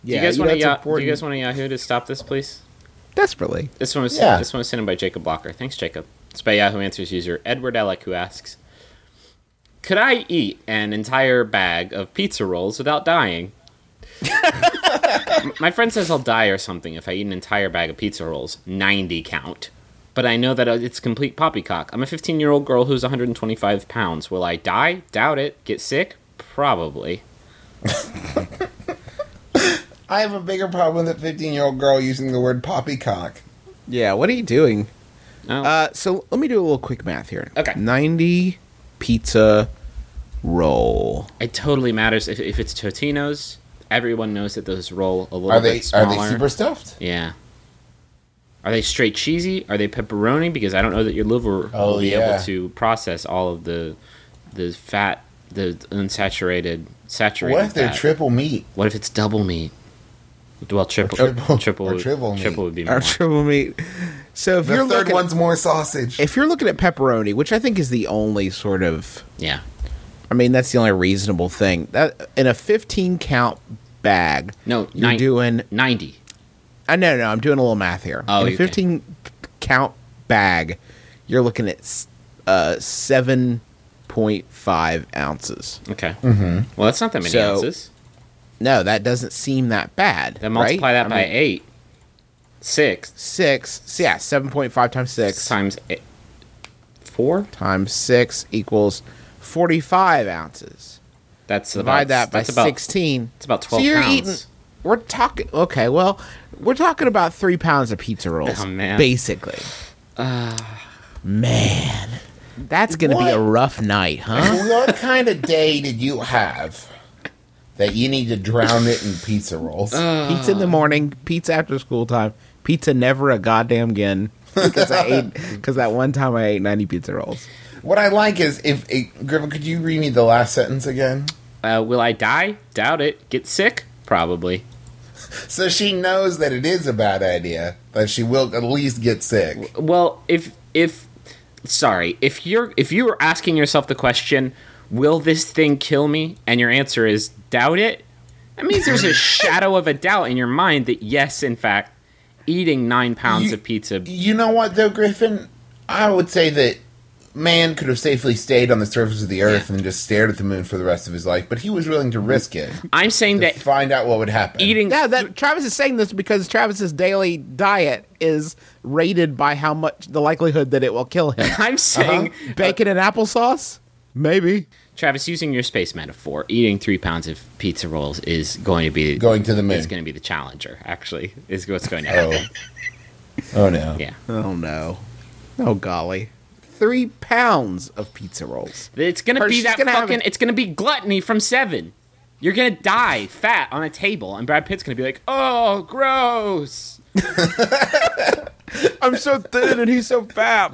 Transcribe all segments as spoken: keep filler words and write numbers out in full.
Yeah, do you guys you want know, to it's ya- do important. you guys want a Yahoo to stop this, please? Desperately. This one was Yeah. this one was sent in by Jacob Blocker. Thanks, Jacob. It's by Yahoo Answers user Edward Ellick, who asks, "Could I eat an entire bag of pizza rolls without dying?" My friend says I'll die or something if I eat an entire bag of pizza rolls, ninety count. But I know that it's complete poppycock. I'm a fifteen-year-old girl who's one hundred twenty-five pounds. Will I die? Doubt it. Get sick? Probably. I have a bigger problem with a fifteen-year-old girl using the word poppycock. Yeah, what are you doing? No. Uh, so let me do a little quick math here. Okay. ninety pizza roll. It totally matters if, if it's Totino's. Everyone knows that those roll a little Are they bit smaller. are they super stuffed? Yeah. Are they straight cheesy? Are they pepperoni? Because I don't know that your liver Oh, will be yeah. able to process all of the the fat, the unsaturated, saturated What if they're fat. triple meat? What if it's double meat? Well, triple, triple- triple, or would, triple meat. triple would be more. Our triple meat. So if The you're third looking, one's more sausage. if you're looking at pepperoni, which I think is the only sort of, Yeah. I mean, that's the only reasonable thing. That in a fifteen count bag, No, you're nine, doing. ninety. I know, no, I'm doing a little math here. Oh, in a okay. fifteen count bag, you're looking at s- uh, seven point five ounces. Okay. Mm-hmm. Well, that's not that many So, ounces. No, that doesn't seem that bad. Then multiply right? that I by mean, eight. Six Six. So yeah, seven point five times six times eight. Four? times six equals forty-five ounces. That's Divide about, that by that's about, sixteen. It's about twelve so you're pounds. eating. We're talking. Okay, well, we're talking about three pounds of pizza rolls, Oh, man. basically. Man, that's gonna be What? a rough night, huh? What kind of day did you have that you need to drown it in pizza rolls? Pizza in the morning, pizza after school time, pizza never a goddamn again. Because I ate, because that one time I ate ninety pizza rolls. What I like is if eh, Griffin, could you read me the last sentence again? Uh, will I die? Doubt it. Get sick? Probably. So she knows that it is a bad idea, but she will at least get sick. Well, if if sorry, if you're if you were asking yourself the question, will this thing kill me? And your answer is doubt it, that means there's a shadow of a doubt in your mind that yes, in fact, eating nine pounds You- of pizza. You know what, though, Griffin? I would say that man could have safely stayed on the surface of the earth Yeah. and just stared at the moon for the rest of his life, but he was willing to risk it I'm saying to that find out what would happen. eating Yeah, that Travis is saying this because Travis's daily diet is rated by how much the likelihood that it will kill him. I'm saying Bacon and applesauce? Maybe. Travis, using your space metaphor, eating three pounds of pizza rolls is going to be Going to the moon. Is going to be the challenger. Actually, is what's going to happen. Oh, no. Yeah, Oh no. Oh golly. Three pounds of pizza rolls. it's going to Or be she's that gonna have fucking. it- It's going to be gluttony from Seven. You're going to die fat on a table, and Brad Pitt's going to be like, "Oh, gross." I'm so thin and he's so fat.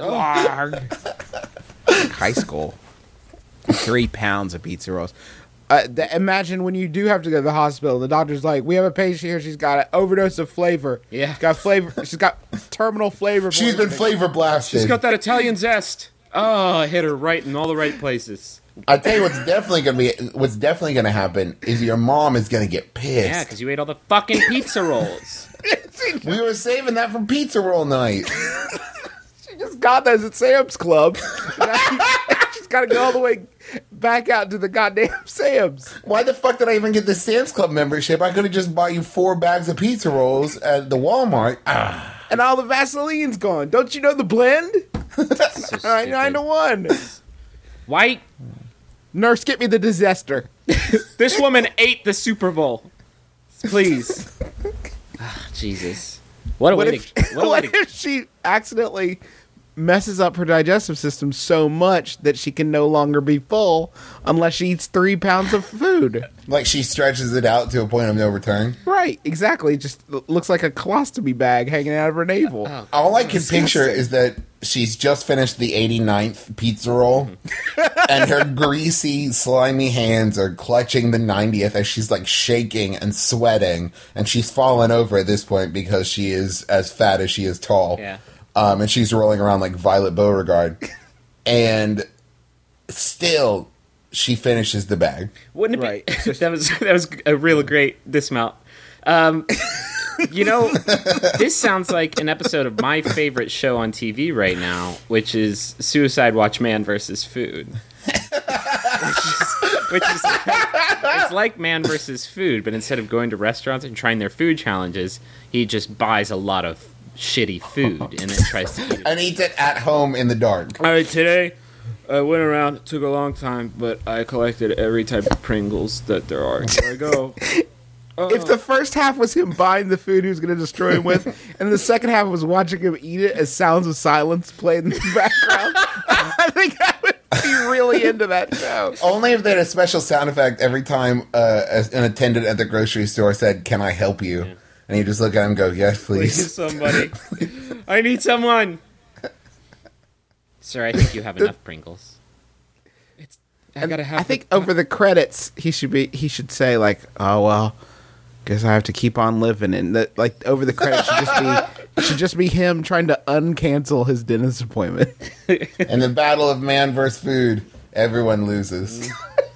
Like high school. Three pounds of pizza rolls. Uh, th- imagine when you do have to go to the hospital. The doctor's like, "We have a patient here. She's got an overdose of flavor. Yeah. she's got flavor. She's got terminal flavor. She's been flavor blasted. She's got that Italian zest. Oh, I hit her right in all the right places. I tell you what's definitely gonna be what's definitely gonna happen is your mom is gonna get pissed. Yeah, because you ate all the fucking pizza rolls. We were saving that for pizza roll night. She just got those at Sam's Club. She's got to go all the way back out to the goddamn Sam's. Why the fuck did I even get the Sam's Club membership? I could have just bought you four bags of pizza rolls at the Walmart. Ah. And all the Vaseline's gone. Don't you know the blend? So Nine, nine to stupid. one. Why? Nurse, get me the disaster. This woman ate the Super Bowl. Please. Ah, Jesus. What a What way if, to. What a way what to if she accidentally messes up her digestive system so much that she can no longer be full unless she eats three pounds of food? Like she stretches it out to a point of no return. Right, exactly. It just l- looks like a colostomy bag hanging out of her navel. Oh, All I can picture is that she's just finished the eighty-ninth pizza roll, and her greasy, slimy hands are clutching the ninetieth as she's like shaking and sweating, and she's fallen over at this point because she is as fat as she is tall. Yeah. Um, and she's rolling around like Violet Beauregard, and still she finishes the bag. Wouldn't it Right. be? that was that was a real great dismount. Um, you know, this sounds like an episode of my favorite show on T V right now, which is Suicide Watch Man versus Food. which is, which is it's like Man versus Food, but instead of going to restaurants and trying their food challenges, he just buys a lot of shitty food and then tries to eat it. And eats it at home in the dark. All right, today I went around. It took a long time, but I collected every type of Pringles that there are. Here I go. Uh, If the first half was him buying the food he was going to destroy him with, and the second half was watching him eat it as sounds of silence played in the background, I think I would be really into that show. Only if they had a special sound effect every time uh, an attendant at the grocery store said, "Can I help you?" Yeah. And you just look at him and go, "Yes, please, please." somebody. I need someone. Sir, I think you have enough Pringles. It's. I gotta have. I think over the credits he should be. He should say like, "Oh well, guess I have to keep on living." And that, like over the credits should just be it should just be him trying to uncancel his dentist appointment. In the battle of man versus food, everyone loses.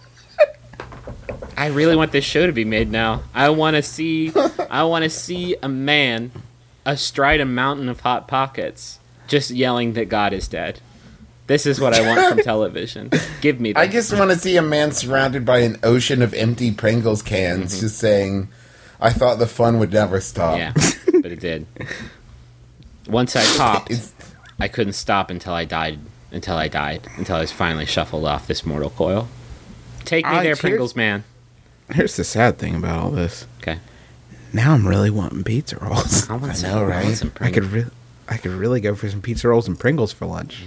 I really want this show to be made now. I want to see. I want to see a man astride a mountain of hot pockets, just yelling that God is dead. This is what I want from television. Give me that. I just want to see a man surrounded by an ocean of empty Pringles cans, Mm-hmm. just saying, "I thought the fun would never stop." Yeah, but it did. Once I popped, It's- I couldn't stop until I died. Until I died. Until I was finally shuffled off this mortal coil. Take me Uh, there, here's- Pringles man. Here's the sad thing about all this. Okay. Now I'm really wanting pizza rolls. I want I some, know, I want right? some I Pringles. could really, I could really go for some pizza rolls and Pringles for lunch.